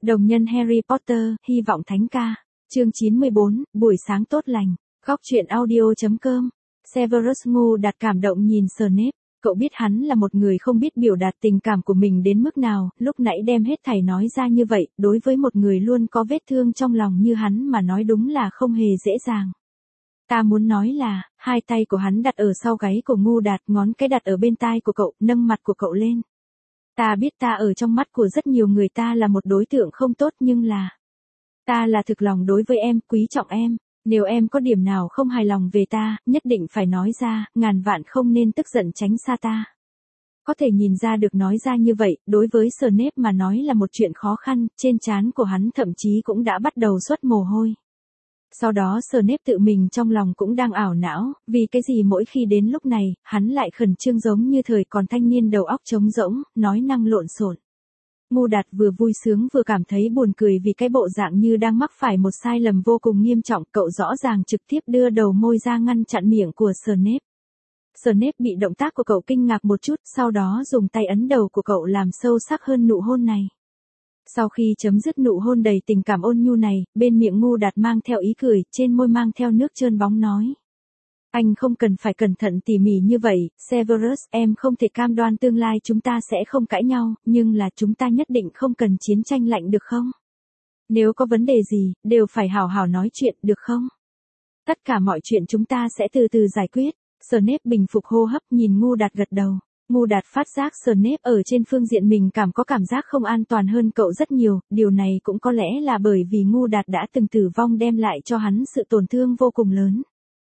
Đồng nhân Harry Potter, hy vọng thánh ca. Chương 94, buổi sáng tốt lành. Góc truyện audio.com. Severus Ngu đạt cảm động nhìn Snape. Cậu biết hắn là một người không biết biểu đạt tình cảm của mình đến mức nào, lúc nãy đem hết thảy nói ra như vậy, đối với một người luôn có vết thương trong lòng như hắn mà nói đúng là không hề dễ dàng. Ta muốn nói là, hai tay của hắn đặt ở sau gáy của Ngu đạt, ngón cái đặt ở bên tai của cậu, nâng mặt của cậu lên. Ta biết ta ở trong mắt của rất nhiều người ta là một đối tượng không tốt nhưng là... Ta là thực lòng đối với em, quý trọng em. Nếu em có điểm nào không hài lòng về ta, nhất định phải nói ra, ngàn vạn không nên tức giận tránh xa ta. Có thể nhìn ra được nói ra như vậy, đối với Snape mà nói là một chuyện khó khăn, trên trán của hắn thậm chí cũng đã bắt đầu xuất mồ hôi. Sau đó Snape tự mình trong lòng cũng đang ảo não, vì cái gì mỗi khi đến lúc này, hắn lại khẩn trương giống như thời còn thanh niên đầu óc trống rỗng, nói năng lộn xộn. Ngu đạt vừa vui sướng vừa cảm thấy buồn cười vì cái bộ dạng như đang mắc phải một sai lầm vô cùng nghiêm trọng, cậu rõ ràng trực tiếp đưa đầu môi ra ngăn chặn miệng của Snape. Snape bị động tác của cậu kinh ngạc một chút, sau đó dùng tay ấn đầu của cậu làm sâu sắc hơn nụ hôn này. Sau khi chấm dứt nụ hôn đầy tình cảm ôn nhu này, bên miệng Ngu đạt mang theo ý cười, trên môi mang theo nước trơn bóng nói. Anh không cần phải cẩn thận tỉ mỉ như vậy, Severus, em không thể cam đoan tương lai chúng ta sẽ không cãi nhau, nhưng là chúng ta nhất định không cần chiến tranh lạnh được không? Nếu có vấn đề gì, đều phải hào hào nói chuyện, được không? Tất cả mọi chuyện chúng ta sẽ từ từ giải quyết. Snape bình phục hô hấp nhìn Ngu đạt gật đầu. Ngu đạt phát giác Snape ở trên phương diện mình có cảm giác không an toàn hơn cậu rất nhiều, điều này cũng có lẽ là bởi vì Ngu đạt đã từng tử vong đem lại cho hắn sự tổn thương vô cùng lớn.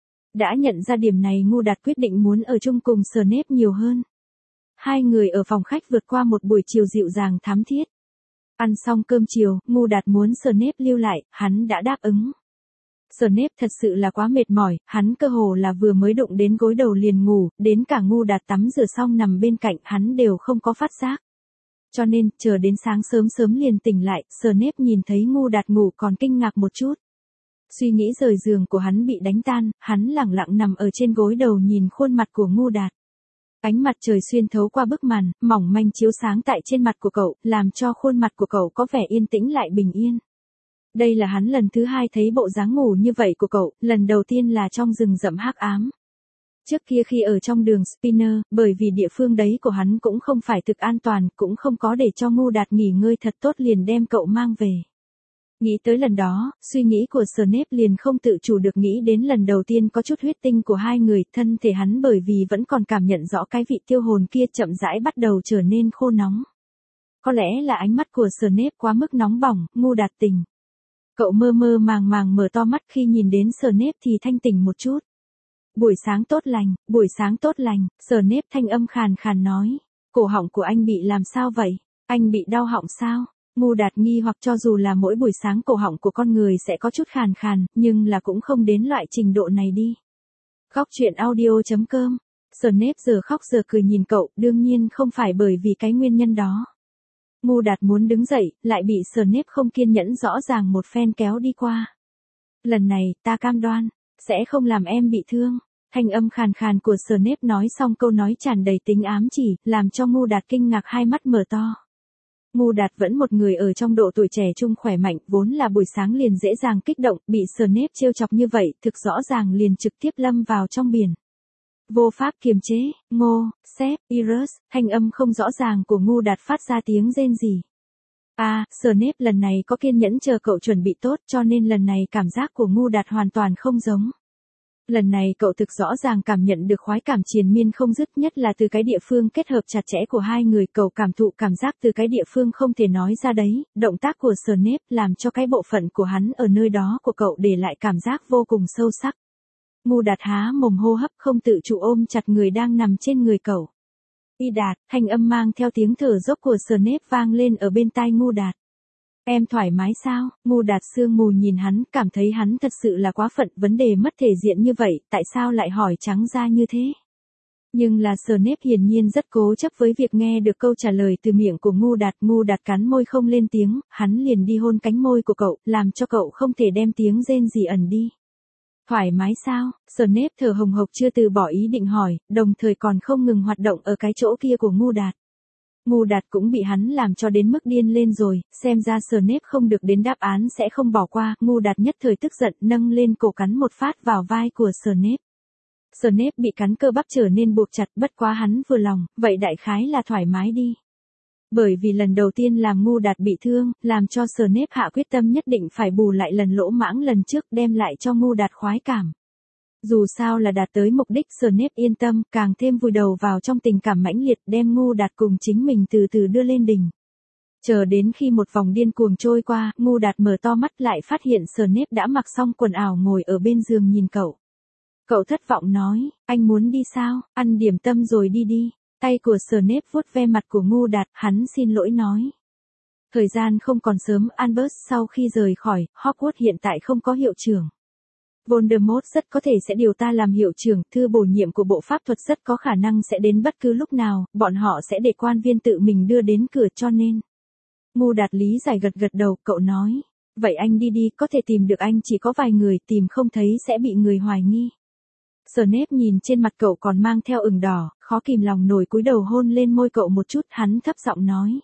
Đã nhận ra điểm này Ngu đạt quyết định muốn ở chung cùng Snape nhiều hơn. Hai người ở phòng khách vượt qua một buổi chiều dịu dàng thắm thiết. Ăn xong cơm chiều, Ngu đạt muốn Snape lưu lại, hắn đã đáp ứng. Snape thật sự là quá mệt mỏi, hắn cơ hồ là vừa mới đụng đến gối đầu liền ngủ, đến cả Ngu đạt tắm rửa xong nằm bên cạnh hắn đều không có phát giác. Cho nên, chờ đến sáng sớm sớm liền tỉnh lại, Snape nhìn thấy Ngu đạt ngủ còn kinh ngạc một chút. Suy nghĩ rời giường của hắn bị đánh tan, hắn lẳng lặng nằm ở trên gối đầu nhìn khuôn mặt của Ngu đạt. Ánh mặt trời xuyên thấu qua bức màn, mỏng manh chiếu sáng tại trên mặt của cậu, làm cho khuôn mặt của cậu có vẻ yên tĩnh lại bình yên. Đây là hắn lần thứ hai thấy bộ dáng ngủ như vậy của cậu, lần đầu tiên là trong rừng rậm hắc ám. Trước kia khi ở trong đường Spinner, bởi vì địa phương đấy của hắn cũng không phải thực an toàn, cũng không có để cho Ngu đạt nghỉ ngơi thật tốt liền đem cậu mang về. Nghĩ tới lần đó, suy nghĩ của Snape liền không tự chủ được nghĩ đến lần đầu tiên có chút huyết tinh của hai người, thân thể hắn bởi vì vẫn còn cảm nhận rõ cái vị tiêu hồn kia chậm rãi bắt đầu trở nên khô nóng. Có lẽ là ánh mắt của Snape quá mức nóng bỏng, Ngu đạt tỉnh. Cậu mơ mơ màng màng mở to mắt khi nhìn đến Snape thì thanh tỉnh một chút. Buổi sáng tốt lành, buổi sáng tốt lành, Snape thanh âm khàn khàn nói. Cổ họng của anh bị làm sao vậy? Anh bị đau họng sao? Ngu đạt nghi hoặc cho dù là mỗi buổi sáng cổ họng của con người sẽ có chút khàn khàn, nhưng là cũng không đến loại trình độ này đi. Góc truyện audio.com. Snape giờ khóc giờ cười nhìn cậu, đương nhiên không phải bởi vì cái nguyên nhân đó. Ngu đạt muốn đứng dậy, lại bị Snape không kiên nhẫn rõ ràng một phen kéo đi qua. Lần này, ta cam đoan, sẽ không làm em bị thương. Thanh âm khàn khàn của Snape nói xong câu nói tràn đầy tính ám chỉ, làm cho Ngu đạt kinh ngạc hai mắt mở to. Ngu đạt vẫn một người ở trong độ tuổi trẻ trung khỏe mạnh, vốn là buổi sáng liền dễ dàng kích động, bị Snape trêu chọc như vậy, thực rõ ràng liền trực tiếp lâm vào trong biển. Vô pháp kiềm chế, Ngô, Sếp, Irus, thanh âm không rõ ràng của Ngu đạt phát ra tiếng rên rỉ. Snape lần này có kiên nhẫn chờ cậu chuẩn bị tốt cho nên lần này cảm giác của Ngu đạt hoàn toàn không giống. Lần này cậu thực rõ ràng cảm nhận được khoái cảm triền miên không dứt, nhất là từ cái địa phương kết hợp chặt chẽ của hai người, cậu cảm thụ cảm giác từ cái địa phương không thể nói ra đấy, động tác của Snape làm cho cái bộ phận của hắn ở nơi đó của cậu để lại cảm giác vô cùng sâu sắc. Ngu đạt há mồm hô hấp không tự chủ ôm chặt người đang nằm trên người cậu. Y đạt, thanh âm mang theo tiếng thở dốc của Snape vang lên ở bên tai Ngu đạt. Em thoải mái sao? Ngu đạt sương mù nhìn hắn, cảm thấy hắn thật sự là quá phận, vấn đề mất thể diện như vậy, tại sao lại hỏi trắng ra như thế? Nhưng là Snape hiển nhiên rất cố chấp với việc nghe được câu trả lời từ miệng của Ngu đạt cắn môi không lên tiếng, hắn liền đi hôn cánh môi của cậu, làm cho cậu không thể đem tiếng rên gì ẩn đi. Thoải mái sao? Snape thở hồng hộc chưa từ bỏ ý định hỏi, đồng thời còn không ngừng hoạt động ở cái chỗ kia của Ngu đạt. Ngu Đạt cũng bị hắn làm cho đến mức điên lên rồi, xem ra Snape không được đến đáp án sẽ không bỏ qua, Ngu Đạt nhất thời tức giận nâng lên cổ cắn một phát vào vai của Snape. Snape bị cắn cơ bắp trở nên buộc chặt, bất quá hắn vừa lòng, vậy đại khái là thoải mái đi. Bởi vì lần đầu tiên làm Ngu Đạt bị thương, làm cho Snape hạ quyết tâm nhất định phải bù lại lần lỗ mãng lần trước, đem lại cho Ngu Đạt khoái cảm. Dù sao là đạt tới mục đích, Snape yên tâm, càng thêm vùi đầu vào trong tình cảm mãnh liệt, đem Ngu Đạt cùng chính mình từ từ đưa lên đỉnh. Chờ đến khi một vòng điên cuồng trôi qua, Ngu Đạt mở to mắt lại phát hiện Snape đã mặc xong quần áo ngồi ở bên giường nhìn cậu. Cậu thất vọng nói, anh muốn đi sao, ăn điểm tâm rồi đi đi. Tay của Snape vuốt ve mặt của Ngu Đạt, hắn xin lỗi nói. Thời gian không còn sớm, Albus sau khi rời khỏi, Hogwarts hiện tại không có hiệu trưởng. Voldemort rất có thể sẽ điều ta làm hiệu trưởng, thư bổ nhiệm của bộ pháp thuật rất có khả năng sẽ đến bất cứ lúc nào, bọn họ sẽ để quan viên tự mình đưa đến cửa cho nên. Ngu Đạt lý giải gật gật đầu, cậu nói. Vậy anh đi đi, có thể tìm được anh chỉ có vài người, tìm không thấy sẽ bị người hoài nghi. Snape nhìn trên mặt cậu còn mang theo ửng đỏ, khó kìm lòng nổi cúi đầu hôn lên môi cậu một chút, hắn thấp giọng nói.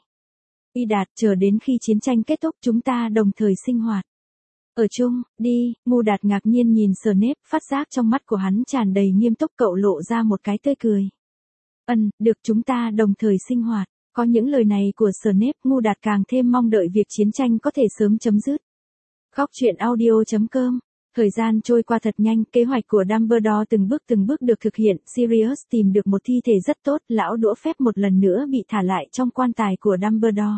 Y Đạt, chờ đến khi chiến tranh kết thúc chúng ta đồng thời sinh hoạt. Ở chung, đi, Ngu Đạt ngạc nhiên nhìn Snape, phát giác trong mắt của hắn tràn đầy nghiêm túc, cậu lộ ra một cái tươi cười. Được, chúng ta đồng thời sinh hoạt. Có những lời này của Snape, Ngu Đạt càng thêm mong đợi việc chiến tranh có thể sớm chấm dứt. Góc truyện audio.com. Thời gian trôi qua thật nhanh, kế hoạch của Dumbledore từng bước được thực hiện, Sirius tìm được một thi thể rất tốt, lão đũa phép một lần nữa bị thả lại trong quan tài của Dumbledore.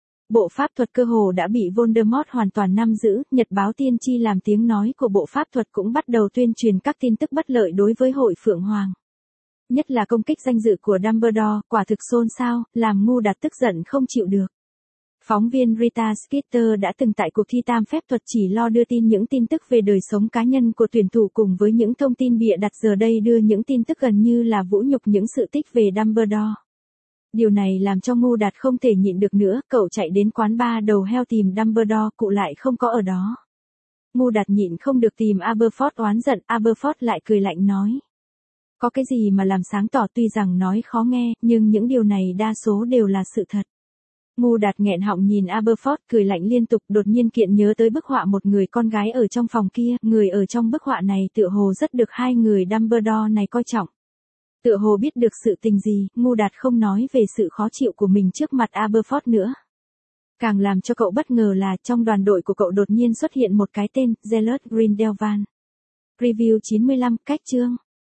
Bộ pháp thuật cơ hồ đã bị Voldemort hoàn toàn nắm giữ, nhật báo tiên tri làm tiếng nói của bộ pháp thuật cũng bắt đầu tuyên truyền các tin tức bất lợi đối với hội Phượng Hoàng. Nhất là công kích danh dự của Dumbledore, quả thực xôn xao, làm Ngu Đạt tức giận không chịu được. Phóng viên Rita Skeeter đã từng tại cuộc thi tam phép thuật chỉ lo đưa tin những tin tức về đời sống cá nhân của tuyển thủ cùng với những thông tin bịa đặt, giờ đây đưa những tin tức gần như là vũ nhục những sự tích về Dumbledore. Điều này làm cho Ngu Đạt không thể nhịn được nữa, cậu chạy đến quán bar đầu heo tìm Dumbledore, cụ lại không có ở đó. Ngu Đạt nhịn không được tìm Aberforth oán giận, Aberforth lại cười lạnh nói. Có cái gì mà làm sáng tỏ, tuy rằng nói khó nghe, nhưng những điều này đa số đều là sự thật. Ngu Đạt nghẹn họng nhìn Aberforth cười lạnh liên tục, đột nhiên kiện nhớ tới bức họa một người con gái ở trong phòng kia, người ở trong bức họa này tựa hồ rất được hai người Dumbledore này coi trọng. Tựa hồ biết được sự tình gì, Ngu Đạt không nói về sự khó chịu của mình trước mặt Aberforth nữa. Càng làm cho cậu bất ngờ là trong đoàn đội của cậu đột nhiên xuất hiện một cái tên, Gellert Grindelwald. Review 95, cách chương.